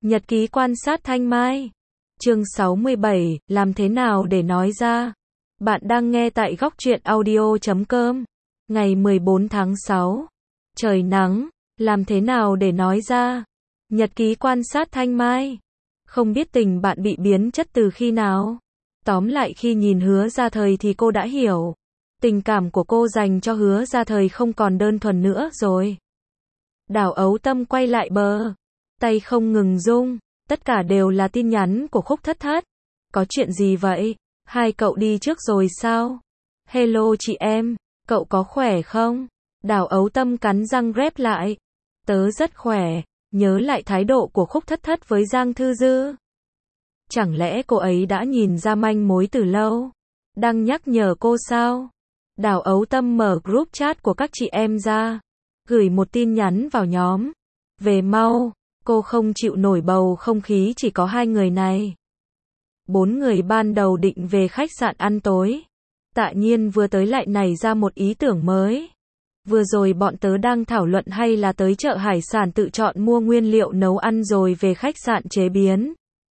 Nhật ký quan sát Thanh Mai. Chương 67, làm thế nào để nói ra? Bạn đang nghe tại góc truyện audio.com. Ngày 14 tháng 6. Trời nắng, làm thế nào để nói ra? Nhật ký quan sát Thanh Mai. Không biết tình bạn bị biến chất từ khi nào? Tóm lại khi nhìn Hứa Gia Thời thì cô đã hiểu. Tình cảm của cô dành cho Hứa Gia Thời không còn đơn thuần nữa rồi. Đào Ấu Tâm quay lại bờ. Tay không ngừng rung. Tất cả đều là tin nhắn của Khúc Thất Thất. Có chuyện gì vậy? Hai cậu đi trước rồi sao? Hello chị em, cậu có khỏe không? Đào Ấu Tâm cắn răng rép lại. Tớ rất khỏe, nhớ lại thái độ của Khúc Thất Thất với Giang Thư Dư. Chẳng lẽ cô ấy đã nhìn ra manh mối từ lâu? Đang nhắc nhở cô sao? Đào Ấu Tâm mở group chat của các chị em ra. Gửi một tin nhắn vào nhóm. Về mau, cô không chịu nổi bầu không khí chỉ có hai người này. 4 người ban đầu định về khách sạn ăn tối. Tạ Nhiên vừa tới lại nảy ra một ý tưởng mới. Vừa rồi bọn tớ đang thảo luận hay là tới chợ hải sản tự chọn mua nguyên liệu nấu ăn rồi về khách sạn chế biến.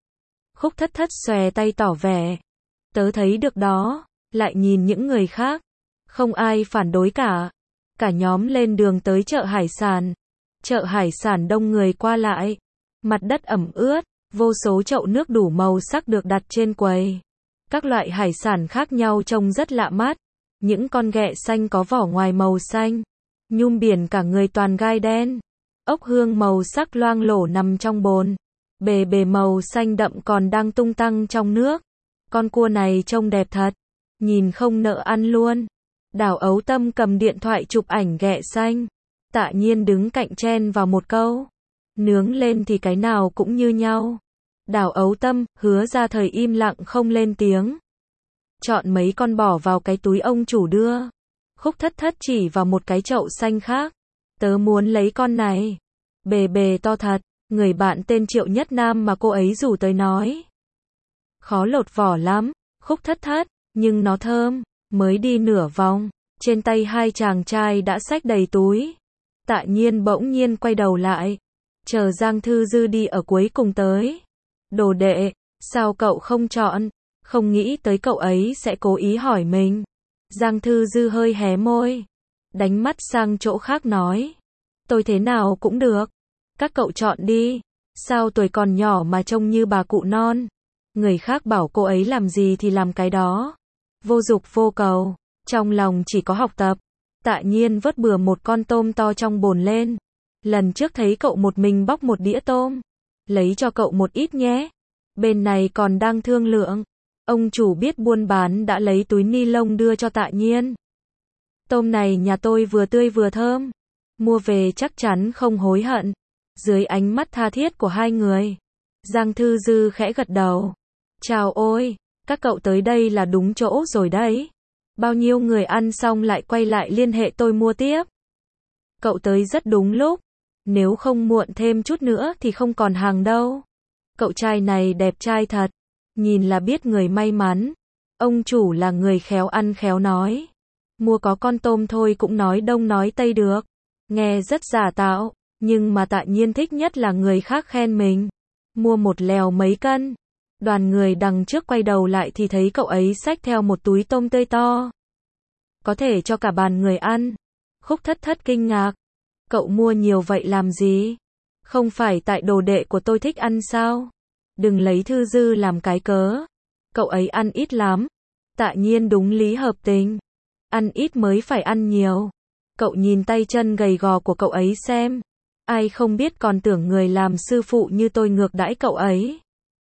Khúc Thất Thất xòe tay tỏ vẻ. Tớ thấy được đó, lại nhìn những người khác. Không ai phản đối cả. Cả nhóm lên đường tới chợ hải sản. Chợ hải sản đông người qua lại. Mặt đất ẩm ướt, vô số chậu nước đủ màu sắc được đặt trên quầy. Các loại hải sản khác nhau trông rất lạ mắt. Những con ghẹ xanh có vỏ ngoài màu xanh. Nhum biển cả người toàn gai đen. Ốc hương màu sắc loang lổ nằm trong bồn. Bề bề màu xanh đậm còn đang tung tăng trong nước. Con cua này trông đẹp thật. Nhìn không nỡ ăn luôn. Đào Ấu Tâm cầm điện thoại chụp ảnh ghẹ xanh. Tạ Nhiên đứng cạnh chen vào một câu. Nướng lên thì cái nào cũng như nhau. Đào Ấu Tâm, Hứa Gia Thời im lặng không lên tiếng. Chọn mấy con bỏ vào cái túi ông chủ đưa. Khúc Thất Thất chỉ vào một cái chậu xanh khác. Tớ muốn lấy con này. Bề bề to thật. Người bạn tên Triệu Nhất Nam mà cô ấy rủ tới nói. Khó lột vỏ lắm, Khúc Thất Thất, nhưng nó thơm. Mới đi nửa vòng, trên tay hai chàng trai đã xách đầy túi. Tạ Nhiên bỗng nhiên quay đầu lại. Chờ Giang Thư Dư đi ở cuối cùng tới. Đồ đệ, sao cậu không chọn? Không nghĩ tới cậu ấy sẽ cố ý hỏi mình. Giang Thư Dư hơi hé môi. Đánh mắt sang chỗ khác nói. Tôi thế nào cũng được. Các cậu chọn đi. Sao tuổi còn nhỏ mà trông như bà cụ non. Người khác bảo cô ấy làm gì thì làm cái đó. Vô dục vô cầu. Trong lòng chỉ có học tập. Tạ Nhiên vớt bừa một con tôm to trong bồn lên. Lần trước thấy cậu một mình bóc một đĩa tôm. Lấy cho cậu một ít nhé. Bên này còn đang thương lượng. Ông chủ biết buôn bán đã lấy túi ni lông đưa cho Tạ Nhiên. Tôm này nhà tôi vừa tươi vừa thơm. Mua về chắc chắn không hối hận. Dưới ánh mắt tha thiết của hai người. Giang Thư Dư khẽ gật đầu. Chào ôi, các cậu tới đây là đúng chỗ rồi đấy. Bao nhiêu người ăn xong lại quay lại liên hệ tôi mua tiếp. Cậu tới rất đúng lúc. Nếu không muộn thêm chút nữa thì không còn hàng đâu. Cậu trai này đẹp trai thật. Nhìn là biết người may mắn. Ông chủ là người khéo ăn khéo nói. Mua có con tôm thôi cũng nói đông nói tây được. Nghe rất giả tạo. Nhưng mà Tạ Nhiên thích nhất là người khác khen mình. Mua một lèo mấy cân. Đoàn người đằng trước quay đầu lại thì thấy cậu ấy xách theo một túi tôm tươi to. Có thể cho cả bàn người ăn. Khúc Thất Thất kinh ngạc. Cậu mua nhiều vậy làm gì? Không phải tại đồ đệ của tôi thích ăn sao? Đừng lấy Thư Dư làm cái cớ. Cậu ấy ăn ít lắm. Tạ Nhiên đúng lý hợp tình. Ăn ít mới phải ăn nhiều. Cậu nhìn tay chân gầy gò của cậu ấy xem. Ai không biết còn tưởng người làm sư phụ như tôi ngược đãi cậu ấy.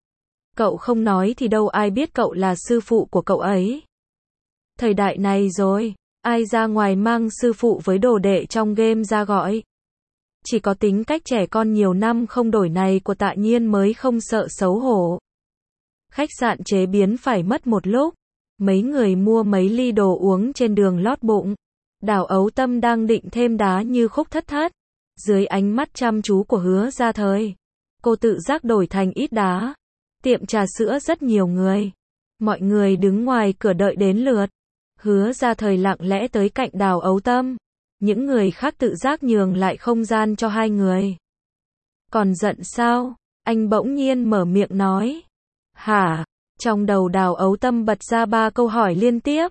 Cậu không nói thì đâu ai biết cậu là sư phụ của cậu ấy. Thời đại này rồi, ai ra ngoài mang sư phụ với đồ đệ trong game ra gọi. Chỉ có tính cách trẻ con nhiều năm không đổi này của Tạ Nhiên mới không sợ xấu hổ. Khách sạn chế biến phải mất một lúc. Mấy người mua mấy ly đồ uống trên đường lót bụng. Đào Ấu Tâm đang định thêm đá như Khúc Thất Thất. Dưới ánh mắt chăm chú của Hứa Gia Thời. Cô tự giác đổi thành ít đá. Tiệm trà sữa rất nhiều người. Mọi người đứng ngoài cửa đợi đến lượt. Hứa Gia Thời lặng lẽ tới cạnh Đào Ấu Tâm. Những người khác tự giác nhường lại không gian cho hai người. Còn giận sao? Anh bỗng nhiên mở miệng nói. Hả? Trong đầu Đào Ấu Tâm bật ra 3 câu hỏi liên tiếp.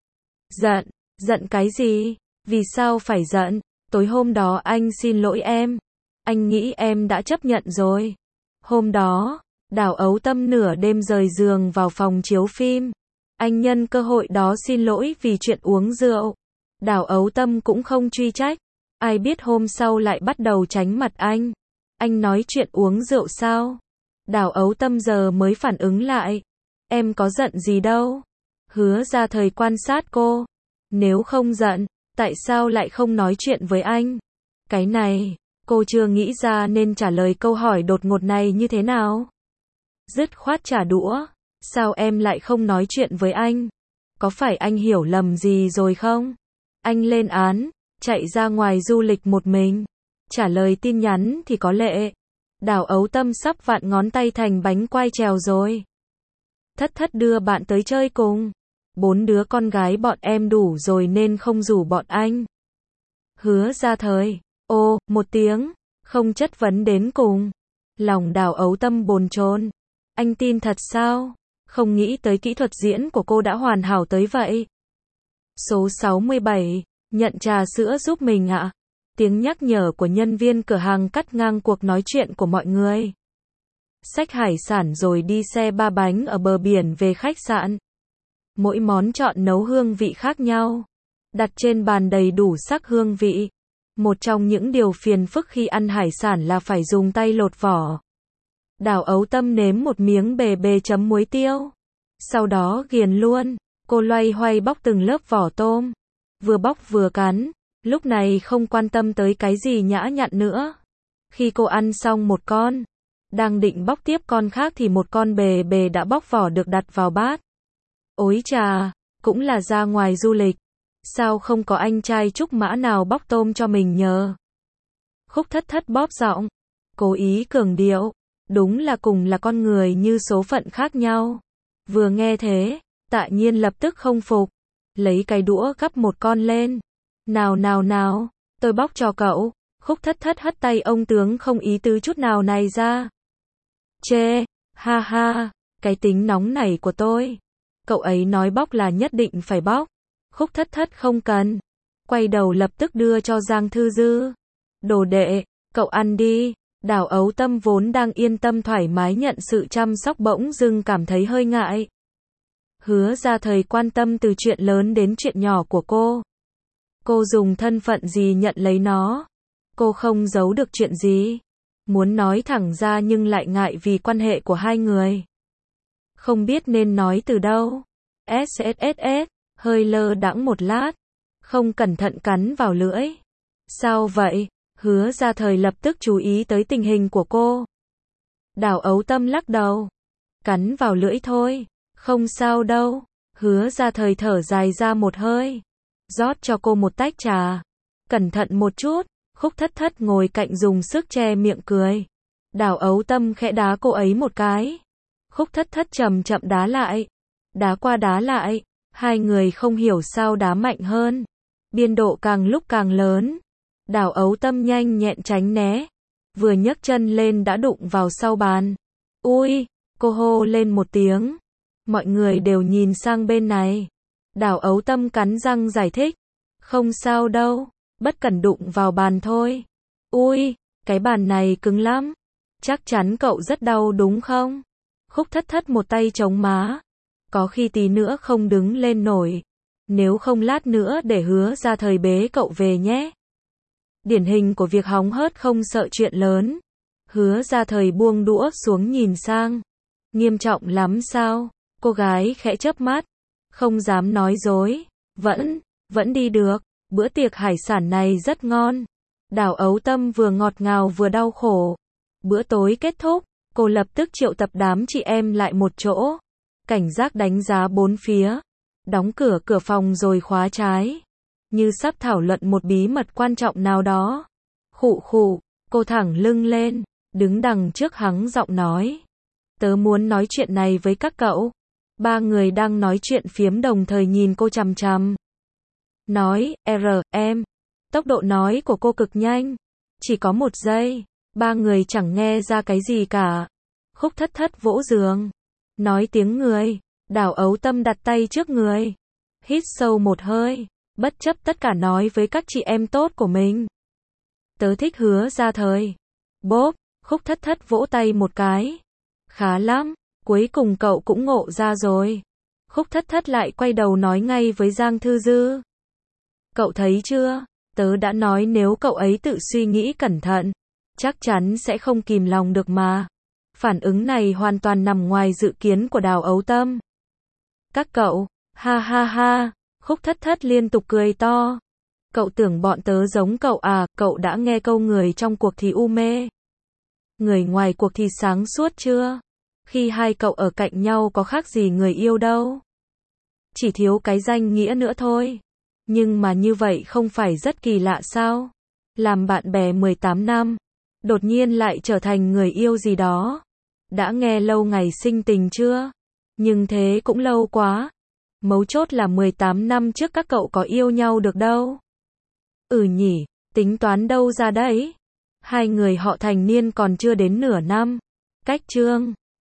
Giận? Giận cái gì? Vì sao phải giận? Tối hôm đó anh xin lỗi em. Anh nghĩ em đã chấp nhận rồi. Hôm đó, Đào Ấu Tâm nửa đêm rời giường vào phòng chiếu phim. Anh nhân cơ hội đó xin lỗi vì chuyện uống rượu. Đào Ấu Tâm cũng không truy trách. Ai biết hôm sau lại bắt đầu tránh mặt anh. Anh nói chuyện uống rượu sao? Đào Ấu Tâm giờ mới phản ứng lại. Em có giận gì đâu. Hứa Ra Thời quan sát cô. Nếu không giận, tại sao lại không nói chuyện với anh? Cái này, cô chưa nghĩ ra nên trả lời câu hỏi đột ngột này như thế nào. Dứt khoát trả đũa. Sao em lại không nói chuyện với anh? Có phải anh hiểu lầm gì rồi không? Anh lên án, chạy ra ngoài du lịch một mình. Trả lời tin nhắn thì có lệ. Đào Ấu Tâm sắp vặn ngón tay thành bánh quai trèo rồi. Thất Thất đưa bạn tới chơi cùng. 4 đứa con gái bọn em đủ rồi nên không rủ bọn anh. Hứa Ra Thời. Ô, một tiếng. Không chất vấn đến cùng. Lòng Đào Ấu Tâm bồn chồn. Anh tin thật sao? Không nghĩ tới kỹ thuật diễn của cô đã hoàn hảo tới vậy. Số 67. Nhận trà sữa giúp mình ạ. Tiếng nhắc nhở của nhân viên cửa hàng cắt ngang cuộc nói chuyện của mọi người. Xách hải sản rồi đi xe 3 bánh ở bờ biển về khách sạn. Mỗi món chọn nấu hương vị khác nhau. Đặt trên bàn đầy đủ sắc hương vị. Một trong những điều phiền phức khi ăn hải sản là phải dùng tay lột vỏ. Đào Ấu Tâm nếm một miếng bề bề chấm muối tiêu. Sau đó ghiền luôn. Cô loay hoay bóc từng lớp vỏ tôm. Vừa bóc vừa cắn. Lúc này không quan tâm tới cái gì nhã nhặn nữa. Khi cô ăn xong một con, đang định bóc tiếp con khác thì một con bề bề đã bóc vỏ được đặt vào bát. Ối chà, cũng là ra ngoài du lịch. Sao không có anh trai trúc mã nào bóc tôm cho mình nhờ? Khúc Thất Thất bóp giọng, cố ý cường điệu. Đúng là cùng là con người nhưng số phận khác nhau. Vừa nghe thế, Tạ Nhiên lập tức không phục. Lấy cái đũa gắp một con lên. Nào, tôi bóc cho cậu. Khúc Thất Thất hất tay ông tướng không ý tứ chút nào này ra. Chê, ha ha, cái tính nóng này của tôi. Cậu ấy nói bóc là nhất định phải bóc. Khúc Thất Thất không cần. Quay đầu lập tức đưa cho Giang Thư Dư. Đồ đệ, cậu ăn đi. Đào Ấu Tâm vốn đang yên tâm thoải mái nhận sự chăm sóc bỗng dưng cảm thấy hơi ngại. Hứa Ra Thời quan tâm từ chuyện lớn đến chuyện nhỏ của cô. Cô dùng thân phận gì nhận lấy nó? Cô không giấu được chuyện gì. Muốn nói thẳng ra nhưng lại ngại vì quan hệ của hai người. Không biết nên nói từ đâu. SSSS, hơi lơ đãng một lát. Không cẩn thận cắn vào lưỡi. Sao vậy? Hứa Ra Thời lập tức chú ý tới tình hình của cô. Đào Ấu Tâm lắc đầu. Cắn vào lưỡi thôi. Không sao đâu. Hứa Ra Thời thở dài ra một hơi. Rót cho cô một tách trà. Cẩn thận một chút. Khúc Thất Thất ngồi cạnh dùng sức che miệng cười. Đào Ấu Tâm khẽ đá cô ấy một cái. Khúc Thất Thất chậm chậm đá lại. Đá qua đá lại. Hai người không hiểu sao đá mạnh hơn. Biên độ càng lúc càng lớn. Đào Ấu Tâm nhanh nhẹn tránh né. Vừa nhấc chân lên đã đụng vào sau bàn. Ui, cô hô lên một tiếng. Mọi người đều nhìn sang bên này. Đào Ấu Tâm cắn răng giải thích. Không sao đâu, bất cẩn đụng vào bàn thôi. Ui, cái bàn này cứng lắm. Chắc chắn cậu rất đau đúng không? Khúc Thất Thất một tay chống má. Có khi tí nữa không đứng lên nổi. Nếu không lát nữa để Hứa Ra Thời bế cậu về nhé. Điển hình của việc hóng hớt không sợ chuyện lớn. Hứa Ra Thời buông đũa xuống nhìn sang. Nghiêm trọng lắm sao? Cô gái khẽ chớp mắt. Không dám nói dối. Vẫn đi được. Bữa tiệc hải sản này rất ngon. Đào Ấu Tâm vừa ngọt ngào vừa đau khổ. Bữa tối kết thúc, cô lập tức triệu tập đám chị em lại một chỗ. Cảnh giác đánh giá bốn phía. Đóng cửa phòng rồi khóa trái. Như sắp thảo luận một bí mật quan trọng nào đó. Khụ khụ, cô thẳng lưng lên, đứng đằng trước hắng giọng nói. Tớ muốn nói chuyện này với các cậu. Ba người đang nói chuyện phiếm đồng thời nhìn cô chằm chằm. Nói, em. Tốc độ nói của cô cực nhanh. Chỉ có 1 giây. Ba người chẳng nghe ra cái gì cả. Khúc Thất Thất vỗ giường. Nói tiếng người. Đào Ấu Tâm đặt tay trước người. Hít sâu một hơi. Bất chấp tất cả nói với các chị em tốt của mình. Tớ thích Hứa Gia Thời. Bốp, Khúc Thất Thất vỗ tay một cái. Khá lắm, cuối cùng cậu cũng ngộ ra rồi. Khúc Thất Thất lại quay đầu nói ngay với Giang Thư Dư. Cậu thấy chưa, tớ đã nói nếu cậu ấy tự suy nghĩ cẩn thận, chắc chắn sẽ không kìm lòng được mà. Phản ứng này hoàn toàn nằm ngoài dự kiến của Đào Ấu Tâm. Các cậu, ha ha ha, Khúc Thất Thất liên tục cười to. Cậu tưởng bọn tớ giống cậu à, cậu đã nghe câu người trong cuộc thì u mê. Người ngoài cuộc thì sáng suốt chưa? Khi hai cậu ở cạnh nhau có khác gì người yêu đâu. Chỉ thiếu cái danh nghĩa nữa thôi. Nhưng mà như vậy không phải rất kỳ lạ sao? Làm bạn bè 18 năm, đột nhiên lại trở thành người yêu gì đó. Đã nghe lâu ngày sinh tình chưa? Nhưng thế cũng lâu quá. Mấu chốt là 18 năm trước các cậu có yêu nhau được đâu. Nhỉ, tính toán đâu ra đấy? Hai người họ thành niên còn chưa đến nửa năm. Cách chương